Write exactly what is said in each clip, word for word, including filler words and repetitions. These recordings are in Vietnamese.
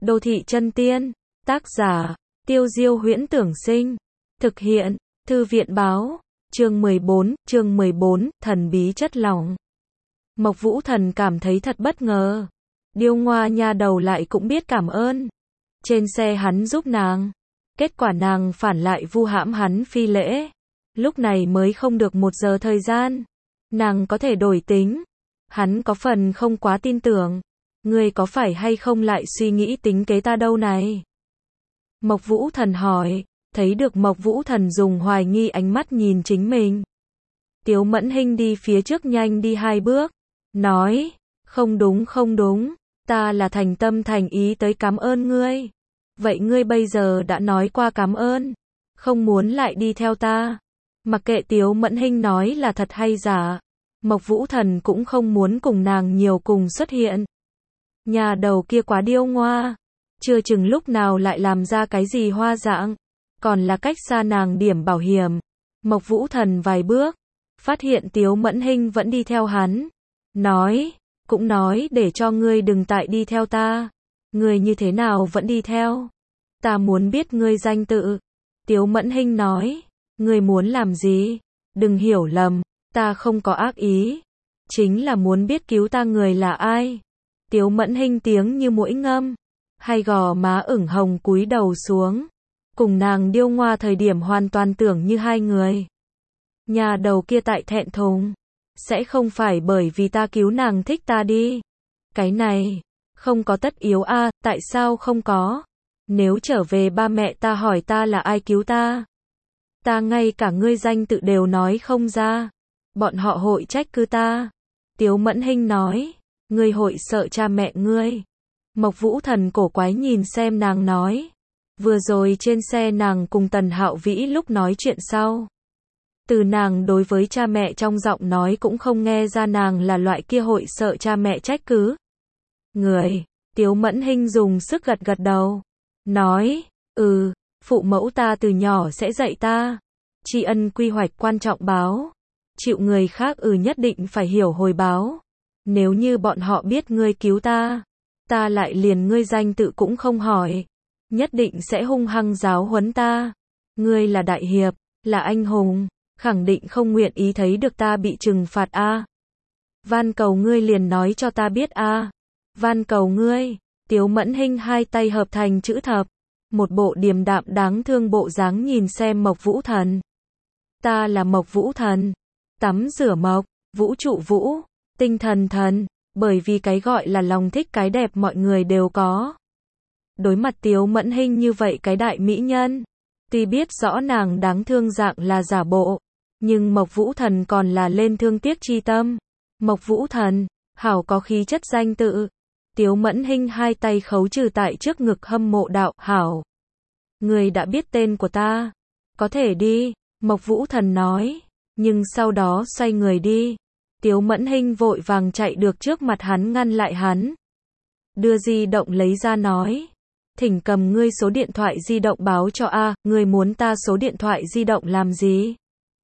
Đô thị chân tiên, tác giả, Tiêu Diêu Huyễn Tưởng Sinh, thực hiện, Thư viện báo, chương mười bốn, chương mười bốn, thần bí chất lỏng. Mộc Vũ Thần cảm thấy thật bất ngờ. Điêu Ngoa nha đầu lại cũng biết cảm ơn. Trên xe hắn giúp nàng, kết quả nàng phản lại vu hãm hắn phi lễ. Lúc này mới không được một giờ thời gian, nàng có thể đổi tính. Hắn có phần không quá tin tưởng. Ngươi có phải hay không lại suy nghĩ tính kế ta đâu này? Mộc Vũ Thần hỏi, thấy được Mộc Vũ Thần dùng hoài nghi ánh mắt nhìn chính mình. Tiếu Mẫn Hinh đi phía trước nhanh đi hai bước, nói, không đúng không đúng, ta là thành tâm thành ý tới cảm ơn ngươi. Vậy ngươi bây giờ đã nói qua cảm ơn, không muốn lại đi theo ta. Mặc kệ Tiếu Mẫn Hinh nói là thật hay giả, Mộc Vũ Thần cũng không muốn cùng nàng nhiều cùng xuất hiện. Nhà đầu kia quá điêu ngoa, chưa chừng lúc nào lại làm ra cái gì hoa dạng, còn là cách xa nàng điểm bảo hiểm. Mộc Vũ Thần vài bước, phát hiện Tiếu Mẫn Hinh vẫn đi theo hắn, nói, cũng nói để cho ngươi đừng tại đi theo ta. Ngươi như thế nào vẫn đi theo? Ta muốn biết ngươi danh tự. Tiếu Mẫn Hinh nói, ngươi muốn làm gì? Đừng hiểu lầm, ta không có ác ý, chính là muốn biết cứu ta người là ai. Tiếu Mẫn Hinh tiếng như muỗi ngâm, hai gò má ửng hồng cúi đầu xuống, cùng nàng điêu ngoa thời điểm hoàn toàn tưởng như hai người. Nhà đầu kia tại thẹn thùng, sẽ không phải bởi vì ta cứu nàng thích ta đi. Cái này, không có tất yếu a, à, tại sao không có? Nếu trở về ba mẹ ta hỏi ta là ai cứu ta, ta ngay cả ngươi danh tự đều nói không ra, bọn họ hội trách cứ ta. Tiếu Mẫn Hinh nói, ngươi hội sợ cha mẹ ngươi. Mộc Vũ Thần cổ quái nhìn xem nàng nói, vừa rồi trên xe nàng cùng Tần Hạo Vĩ lúc nói chuyện sau, từ nàng đối với cha mẹ trong giọng nói cũng không nghe ra nàng là loại kia hội sợ cha mẹ trách cứ người. Tiếu Mẫn Hinh dùng sức gật gật đầu, nói, ừ, phụ mẫu ta từ nhỏ sẽ dạy ta, tri ân quy hoạch quan trọng báo, chịu người khác ừ nhất định phải hiểu hồi báo. Nếu như bọn họ biết ngươi cứu ta, ta lại liền ngươi danh tự cũng không hỏi, nhất định sẽ hung hăng giáo huấn ta. Ngươi là đại hiệp, là anh hùng, khẳng định không nguyện ý thấy được ta bị trừng phạt a. À. Van cầu ngươi liền nói cho ta biết a. À. Van cầu ngươi. Tiếu Mẫn Hinh hai tay hợp thành chữ thập, một bộ điềm đạm đáng thương bộ dáng nhìn xem Mộc Vũ Thần. Ta là Mộc Vũ Thần, tắm rửa mộc, vũ trụ vũ, tinh thần thần, bởi vì cái gọi là lòng thích cái đẹp mọi người đều có. Đối mặt Tiếu Mẫn Hinh như vậy cái đại mỹ nhân, tuy biết rõ nàng đáng thương dạng là giả bộ, nhưng Mộc Vũ Thần còn là lên thương tiếc chi tâm. Mộc Vũ Thần, hảo có khí chất danh tự. Tiếu Mẫn Hinh hai tay khấu trừ tại trước ngực hâm mộ đạo, hảo. Người đã biết tên của ta, có thể đi, Mộc Vũ Thần nói, nhưng sau đó xoay người đi. Tiếu Mẫn Hinh vội vàng chạy được trước mặt hắn ngăn lại hắn. Đưa di động lấy ra nói, thỉnh cầm ngươi số điện thoại di động báo cho a, à, ngươi muốn ta số điện thoại di động làm gì?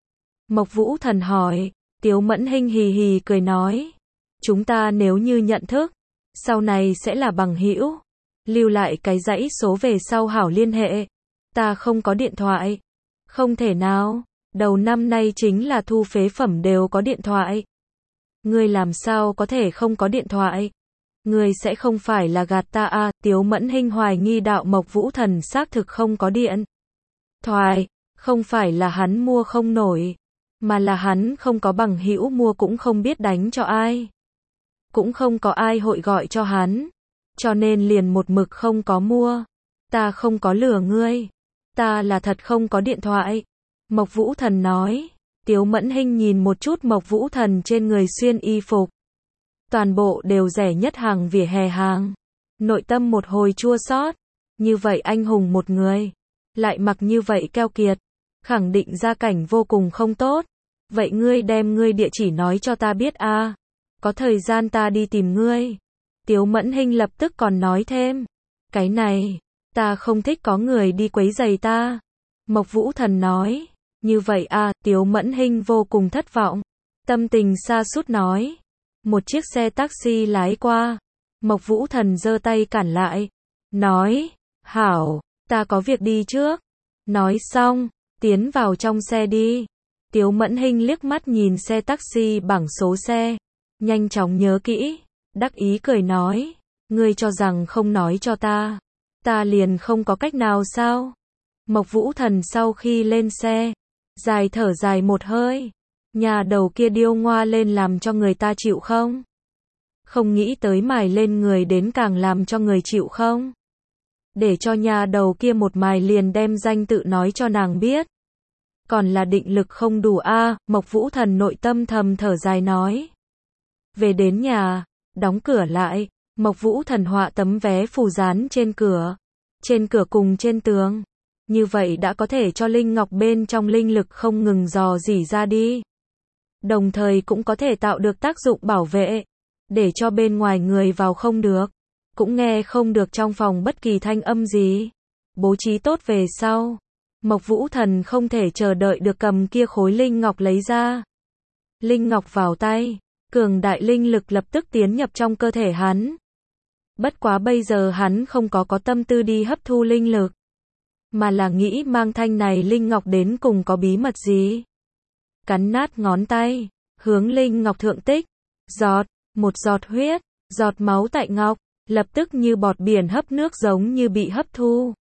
Mộc Vũ Thần hỏi. Tiếu Mẫn Hinh hì hì cười nói, chúng ta nếu như nhận thức, sau này sẽ là bằng hữu, lưu lại cái dãy số về sau hảo liên hệ. Ta không có điện thoại. Không thể nào, đầu năm nay chính là thu phế phẩm đều có điện thoại. Ngươi làm sao có thể không có điện thoại? Ngươi sẽ không phải là gạt ta à? Tiếu Mẫn Hinh hoài nghi đạo Mộc Vũ Thần xác thực không có điện thoại, không phải là hắn mua không nổi, mà là hắn không có bằng hữu mua cũng không biết đánh cho ai. Cũng không có ai hội gọi cho hắn, cho nên liền một mực không có mua. Ta không có lừa ngươi, ta là thật không có điện thoại. Mộc Vũ Thần nói. Tiếu Mẫn Hinh nhìn một chút Mộc Vũ Thần trên người xuyên y phục, toàn bộ đều rẻ nhất hàng vỉa hè hàng, nội tâm một hồi chua xót. Như vậy anh hùng một người, lại mặc như vậy keo kiệt, khẳng định gia cảnh vô cùng không tốt. Vậy ngươi đem ngươi địa chỉ nói cho ta biết a, à? Có thời gian ta đi tìm ngươi. Tiếu Mẫn Hinh lập tức còn nói thêm, cái này, ta không thích có người đi quấy rầy ta. Mộc Vũ Thần nói, như vậy à? Tiếu Mẫn Hinh vô cùng thất vọng, tâm tình sa sút nói. Một chiếc xe taxi lái qua, Mộc Vũ Thần giơ tay cản lại, nói, hảo, ta có việc đi trước. Nói xong, tiến vào trong xe đi. Tiếu Mẫn Hinh liếc mắt nhìn xe taxi bảng số xe, nhanh chóng nhớ kỹ, đắc ý cười nói, ngươi cho rằng không nói cho ta, ta liền không có cách nào sao? Mộc Vũ Thần sau khi lên xe, dài thở dài một hơi, nhà đầu kia điêu ngoa lên làm cho người ta chịu không? Không nghĩ tới mài lên người đến càng làm cho người chịu không? Để cho nhà đầu kia một mài liền đem danh tự nói cho nàng biết. Còn là định lực không đủ a, à, Mộc Vũ Thần nội tâm thầm thở dài nói. Về đến nhà, đóng cửa lại, Mộc Vũ Thần họa tấm vé phù dán trên cửa, trên cửa cùng trên tường. Như vậy đã có thể cho linh ngọc bên trong linh lực không ngừng dò dỉ ra đi. Đồng thời cũng có thể tạo được tác dụng bảo vệ, để cho bên ngoài người vào không được, cũng nghe không được trong phòng bất kỳ thanh âm gì. Bố trí tốt về sau, Mộc Vũ Thần không thể chờ đợi được cầm kia khối linh ngọc lấy ra. Linh ngọc vào tay, cường đại linh lực lập tức tiến nhập trong cơ thể hắn. Bất quá bây giờ hắn không có có tâm tư đi hấp thu linh lực, mà là nghĩ mang thanh này linh ngọc đến cùng có bí mật gì. Cắn nát ngón tay, hướng linh ngọc thượng tích, giọt, một giọt huyết, giọt máu tại ngọc, lập tức như bọt biển hấp nước giống như bị hấp thu.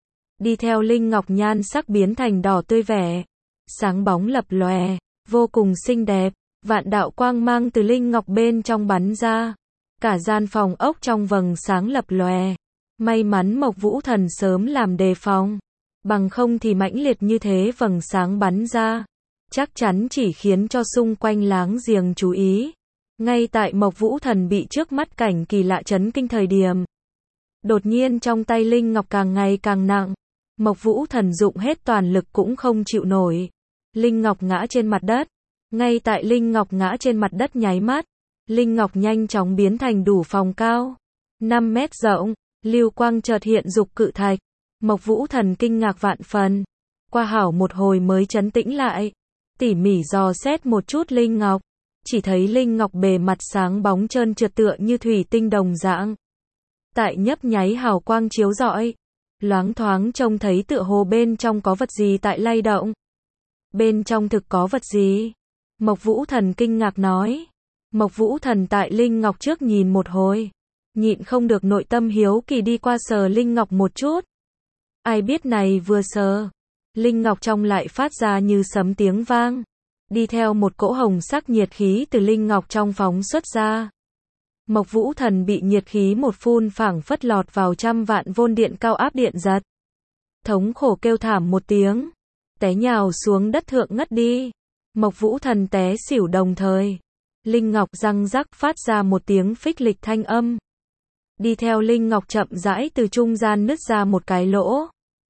Đi theo linh ngọc nhan sắc biến thành đỏ tươi vẻ, sáng bóng lập lòe, vô cùng xinh đẹp, vạn đạo quang mang từ linh ngọc bên trong bắn ra. Cả gian phòng ốc trong vầng sáng lập lòe. May mắn Mộc Vũ Thần sớm làm đề phòng, bằng không thì mãnh liệt như thế vầng sáng bắn ra, chắc chắn chỉ khiến cho xung quanh láng giềng chú ý. Ngay tại Mộc Vũ Thần bị trước mắt cảnh kỳ lạ chấn kinh thời điểm, đột nhiên trong tay linh ngọc càng ngày càng nặng, Mộc Vũ Thần dụng hết toàn lực cũng không chịu nổi. Linh ngọc ngã trên mặt đất. Ngay tại linh ngọc ngã trên mặt đất nháy mắt, linh ngọc nhanh chóng biến thành đủ phòng cao, năm mét rộng, lưu quang chợt hiện dục cự thạch. Mộc Vũ Thần kinh ngạc vạn phần, qua hảo một hồi mới trấn tĩnh lại, tỉ mỉ dò xét một chút linh ngọc, chỉ thấy linh ngọc bề mặt sáng bóng trơn trượt tựa như thủy tinh đồng dạng. Tại nhấp nháy hào quang chiếu rọi, loáng thoáng trông thấy tựa hồ bên trong có vật gì tại lay động. Bên trong thực có vật gì? Mộc Vũ Thần kinh ngạc nói. Mộc Vũ Thần tại linh ngọc trước nhìn một hồi, nhịn không được nội tâm hiếu kỳ đi qua sờ linh ngọc một chút. Ai biết này vừa sờ, linh ngọc trong lại phát ra như sấm tiếng vang, đi theo một cỗ hồng sắc nhiệt khí từ linh ngọc trong phóng xuất ra. Mộc Vũ Thần bị nhiệt khí một phun phảng phất lọt vào trăm vạn vôn điện cao áp điện giật. Thống khổ kêu thảm một tiếng, té nhào xuống đất thượng ngất đi. Mộc Vũ Thần té xỉu đồng thời, linh ngọc răng rắc phát ra một tiếng phích lịch thanh âm. Đi theo linh ngọc chậm rãi từ trung gian nứt ra một cái lỗ.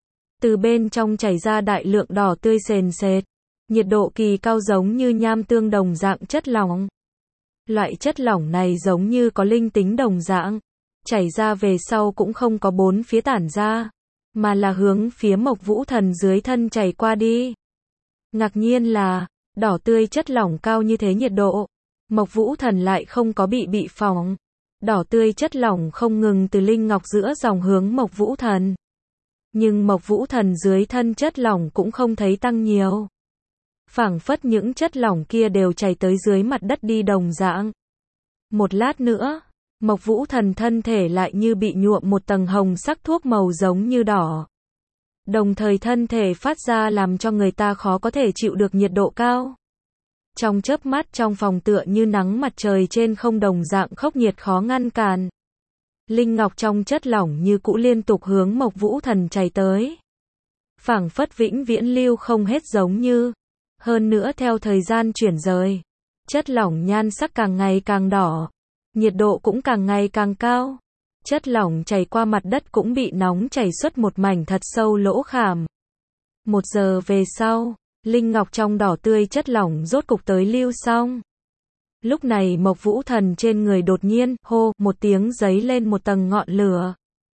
Từ bên trong chảy ra đại lượng đỏ tươi sền sệt, nhiệt độ kỳ cao giống như nham tương đồng dạng chất lỏng. Loại chất lỏng này giống như có linh tính đồng dạng, chảy ra về sau cũng không có bốn phía tản ra, mà là hướng phía Mộc Vũ Thần dưới thân chảy qua đi. Ngạc nhiên là, đỏ tươi chất lỏng cao như thế nhiệt độ, Mộc Vũ Thần lại không có bị bị phỏng. Đỏ tươi chất lỏng không ngừng từ linh ngọc giữa dòng hướng Mộc Vũ Thần. Nhưng Mộc Vũ Thần dưới thân chất lỏng cũng không thấy tăng nhiều. Phảng phất những chất lỏng kia đều chảy tới dưới mặt đất đi đồng dạng. Một lát nữa, Mộc Vũ Thần thân thể lại như bị nhuộm một tầng hồng sắc thuốc màu giống như đỏ. Đồng thời thân thể phát ra làm cho người ta khó có thể chịu được nhiệt độ cao. Trong chớp mắt trong phòng tựa như nắng mặt trời trên không đồng dạng khốc nhiệt khó ngăn cản. Linh ngọc trong chất lỏng như cũ liên tục hướng Mộc Vũ Thần chảy tới. Phảng phất vĩnh viễn lưu không hết giống như. Hơn nữa theo thời gian chuyển rời, chất lỏng nhan sắc càng ngày càng đỏ, nhiệt độ cũng càng ngày càng cao. Chất lỏng chảy qua mặt đất cũng bị nóng chảy xuất một mảnh thật sâu lỗ khảm. Một giờ về sau, linh ngọc trong đỏ tươi chất lỏng rốt cục tới lưu xong. Lúc này Mộc Vũ Thần trên người đột nhiên, hô, một tiếng giấy lên một tầng ngọn lửa.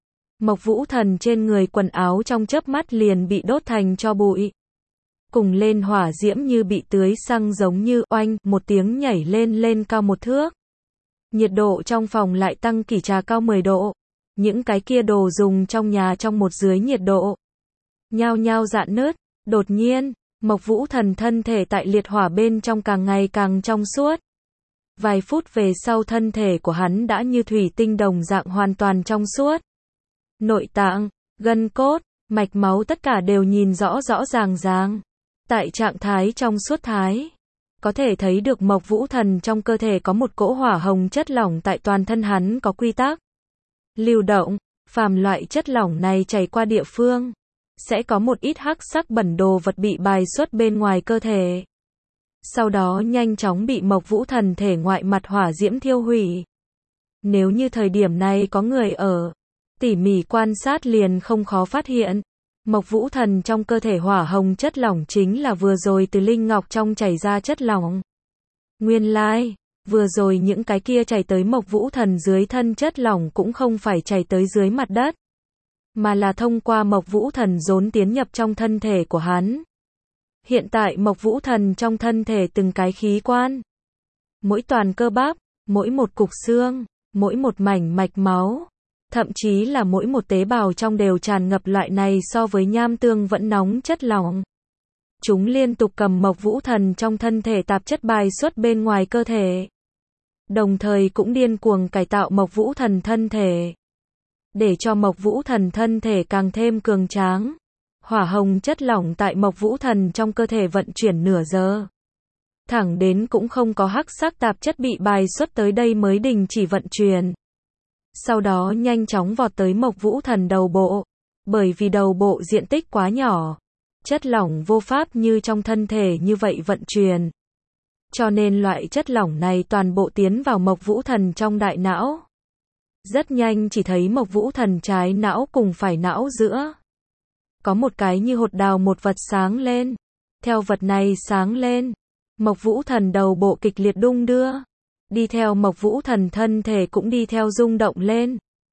Mộc Vũ Thần trên người quần áo trong chớp mắt liền bị đốt thành tro bụi. Cùng lên hỏa diễm như bị tưới xăng giống như, oanh, một tiếng nhảy lên lên cao một thước. Nhiệt độ trong phòng lại tăng kỷ trà cao mười độ. những cái kia đồ dùng trong nhà trong một dưới nhiệt độ nhao nhao rạn nứt. Đột nhiên, Mộc Vũ Thần thân thể tại liệt hỏa bên trong càng ngày càng trong suốt. Vài phút về sau thân thể của hắn đã như thủy tinh đồng dạng hoàn toàn trong suốt. Nội tạng, gân cốt, mạch máu tất cả đều nhìn rõ rõ ràng ràng. Tại trạng thái trong suốt thái, có thể thấy được Mộc Vũ Thần trong cơ thể có một cỗ hỏa hồng chất lỏng tại toàn thân hắn có quy tắc lưu động, phàm loại chất lỏng này chảy qua địa phương, sẽ có một ít hắc sắc bẩn đồ vật bị bài xuất bên ngoài cơ thể. Sau đó nhanh chóng bị Mộc Vũ Thần thể ngoại mặt hỏa diễm thiêu hủy. Nếu như thời điểm này có người ở, tỉ mỉ quan sát liền không khó phát hiện. Mộc Vũ Thần trong cơ thể hỏa hồng chất lỏng chính là vừa rồi từ linh ngọc trong chảy ra chất lỏng. Nguyên lai, like, vừa rồi những cái kia chảy tới Mộc Vũ Thần dưới thân chất lỏng cũng không phải chảy tới dưới mặt đất, mà là thông qua Mộc Vũ Thần dồn tiến nhập trong thân thể của hắn. Hiện tại Mộc Vũ Thần trong thân thể từng cái khí quan, mỗi toàn cơ bắp, mỗi một cục xương, mỗi một mảnh mạch máu, thậm chí là mỗi một tế bào trong đều tràn ngập loại này so với nham tương vẫn nóng chất lỏng. Chúng liên tục cầm Mộc Vũ Thần trong thân thể tạp chất bài xuất bên ngoài cơ thể, đồng thời cũng điên cuồng cải tạo Mộc Vũ Thần thân thể, để cho Mộc Vũ Thần thân thể càng thêm cường tráng. Hỏa hồng chất lỏng tại Mộc Vũ Thần trong cơ thể vận chuyển nửa giờ, thẳng đến cũng không có hắc sắc tạp chất bị bài xuất tới đây mới đình chỉ vận chuyển. Sau đó nhanh chóng vọt tới Mộc Vũ Thần đầu bộ, bởi vì đầu bộ diện tích quá nhỏ, chất lỏng vô pháp như trong thân thể như vậy vận chuyển. Cho nên loại chất lỏng này toàn bộ tiến vào Mộc Vũ Thần trong đại não. Rất nhanh chỉ thấy Mộc Vũ Thần trái não cùng phải não giữa có một cái như hột đào một vật sáng lên. Theo vật này sáng lên, Mộc Vũ Thần đầu bộ kịch liệt đung đưa. Đi theo Mộc Vũ Thần thân thể cũng đi theo rung động lên.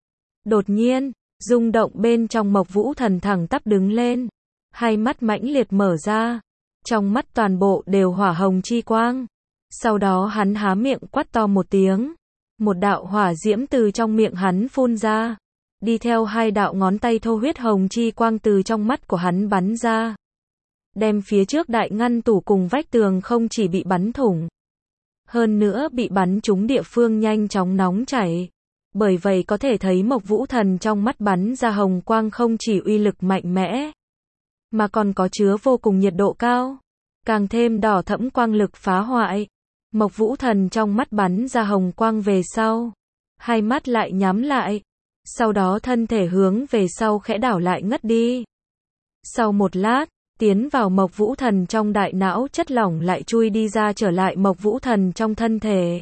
Đột nhiên, rung động bên trong Mộc Vũ Thần thẳng tắp đứng lên. Hai mắt mãnh liệt mở ra. Trong mắt toàn bộ đều hỏa hồng chi quang. Sau đó hắn há miệng quát to một tiếng. Một đạo hỏa diễm từ trong miệng hắn phun ra. Đi theo hai đạo ngón tay thô huyết hồng chi quang từ trong mắt của hắn bắn ra. Đem phía trước đại ngăn tủ cùng vách tường không chỉ bị bắn thủng, hơn nữa bị bắn trúng địa phương nhanh chóng nóng chảy. Bởi vậy có thể thấy Mộc Vũ Thần trong mắt bắn ra hồng quang không chỉ uy lực mạnh mẽ, mà còn có chứa vô cùng nhiệt độ cao, càng thêm đỏ thẫm quang lực phá hoại. Mộc Vũ Thần trong mắt bắn ra hồng quang về sau, hai mắt lại nhắm lại, sau đó thân thể hướng về sau khẽ đảo lại ngất đi. Sau một lát, tiến vào Mộc Vũ Thần trong đại não chất lỏng lại chui đi ra trở lại Mộc Vũ Thần trong thân thể.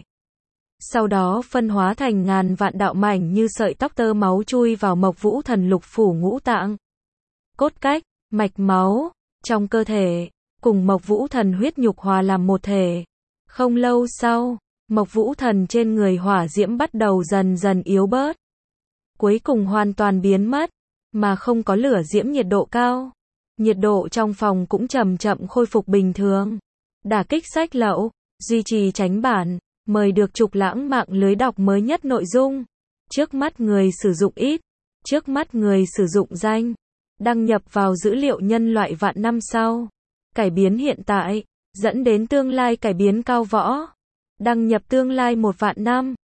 Sau đó phân hóa thành ngàn vạn đạo mảnh như sợi tóc tơ máu chui vào Mộc Vũ Thần lục phủ ngũ tạng, cốt cách, mạch máu, trong cơ thể, cùng Mộc Vũ Thần huyết nhục hòa làm một thể. Không lâu sau, Mộc Vũ Thần trên người hỏa diễm bắt đầu dần dần yếu bớt, cuối cùng hoàn toàn biến mất, mà không có lửa diễm nhiệt độ cao. Nhiệt độ trong phòng cũng chậm chậm khôi phục bình thường. Đả kích sách lậu, duy trì tránh bản, mời được Trục Lãng mạng lưới đọc mới nhất nội dung. Trước mắt người sử dụng ít, trước mắt người sử dụng danh, đăng nhập vào dữ liệu nhân loại vạn năm sau, cải biến hiện tại, dẫn đến tương lai cải biến cao võ, đăng nhập tương lai một vạn năm.